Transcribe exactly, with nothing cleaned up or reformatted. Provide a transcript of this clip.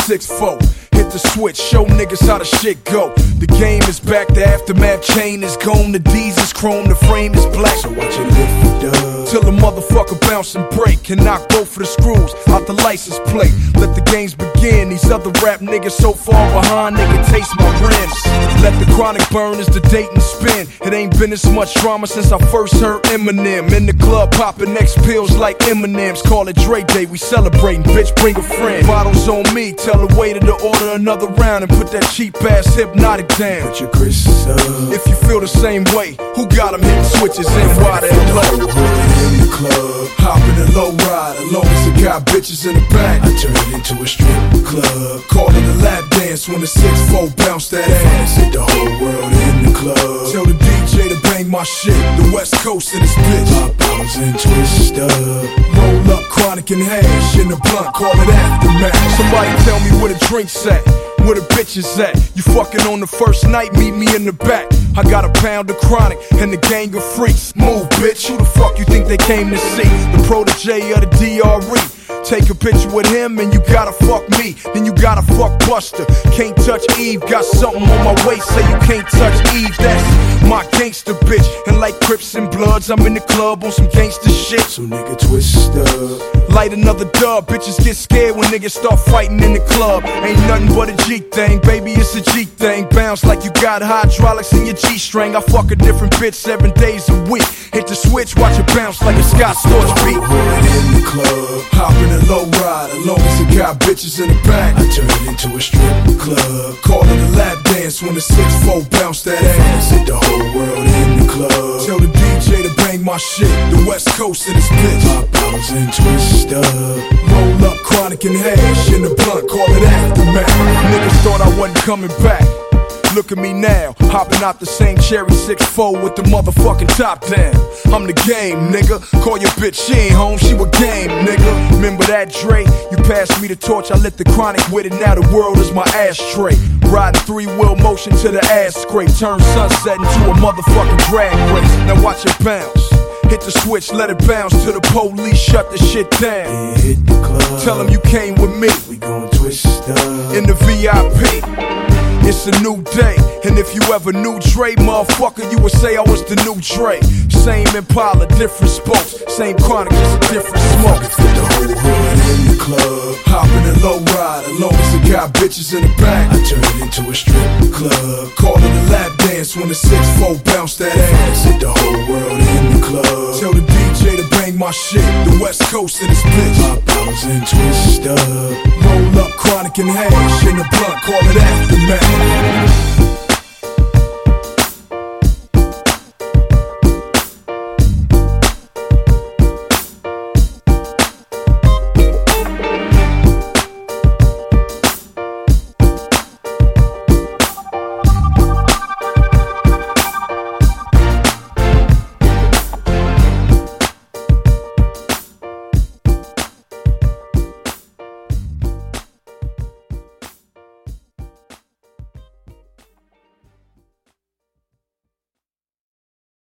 six four. Hit the switch, show niggas how the shit go. The game is back, the aftermath chain is gone. The D's is chrome, the frame is black. So watch it lift it up till the motherfucker bounce and break. And knock both of the screws out the license plate. Let the games begin. These other rap niggas so far behind, they can taste my rims. Let the chronic burn as the date and spin. It ain't been this much drama since I first heard Eminem. In the club popping X pills like M and M's. Call it Dre Day, we celebrating, bitch, bring a friend. Bottles on me, tell the waiter to order another round and put that cheap ass Hypnotic down. Put your Chris up. If you feel the same way, who got them hitting switches and why they low? In the club, hopping a low ride, as long as it got bitches in the back. I turn it into a strip club. Call it a lap dance when the six four bounce that ass. Hit the whole world in the club. Tell the D J to bang my shit. The West Coast in this bitch. Pop bottles and twist up. Roll up chronic and hash in the blunt. Call it aftermath. Somebody tell me where the drinks at. Where the bitches at? You fucking on the first night, meet me in the back. I got a pound of chronic and the gang of freaks. Move, bitch, who the fuck you think they came to see? The protege of the D R E. Take a picture with him and you gotta fuck me. Then you gotta fuck Buster. Can't touch Eve, got something on my waist, say you can't touch Eve. That's my gangster bitch. And like Crips and Bloods, I'm in the club on some gangster shit. So nigga twist up. Light another dub, bitches get scared when niggas start fighting in the club. Ain't nothing but a G thing, baby, it's a G thing. Bounce like you got hydraulics in your G-string. I fuck a different bitch seven days a week. Hit the switch, watch it bounce like a Scott Storch beat. In the club, hopping a low ride, as long as it got bitches in the back. I turn it into a strip club. Call it a lap dance when the six four bounce that ass. Hit the whole world in the club. Tell the D J to bang my shit. The West Coast in this bitch. Pop bottles and twist up. Roll up chronic and hash in the blunt. Call it aftermath. Niggas thought I wasn't coming back. Look at me now, hopping out the same cherry six four with the motherfucking top down. I'm the game, nigga. Call your bitch, she ain't home, she with game, nigga. Remember that, Dre? You passed me the torch, I lit the chronic with it. Now the world is my ashtray. Riding three-wheel motion to the ass scrape. Turn sunset into a motherfucking drag race. Now watch it bounce. Hit the switch, let it bounce till the police shut the shit down. Yeah, hit the club. Tell them you came with me. We gon' twist up. In the V I P. It's a new day, and if you ever knew Dre, motherfucker, you would say I was the new Dre. Same Impala, different spokes, same chronic, just a different smoke. Fit the whole hood in the club, hopping a low ride, as long as it got bitches in the back. I turn it into a strip club. Call it a lap dance when the six four bounce that ass. Hit the whole world in the club. Tell the D J to bang my shit. The West Coast in this bitch. Pop bottles and twist up. Roll up chronic and hash in the blunt. Call it aftermath.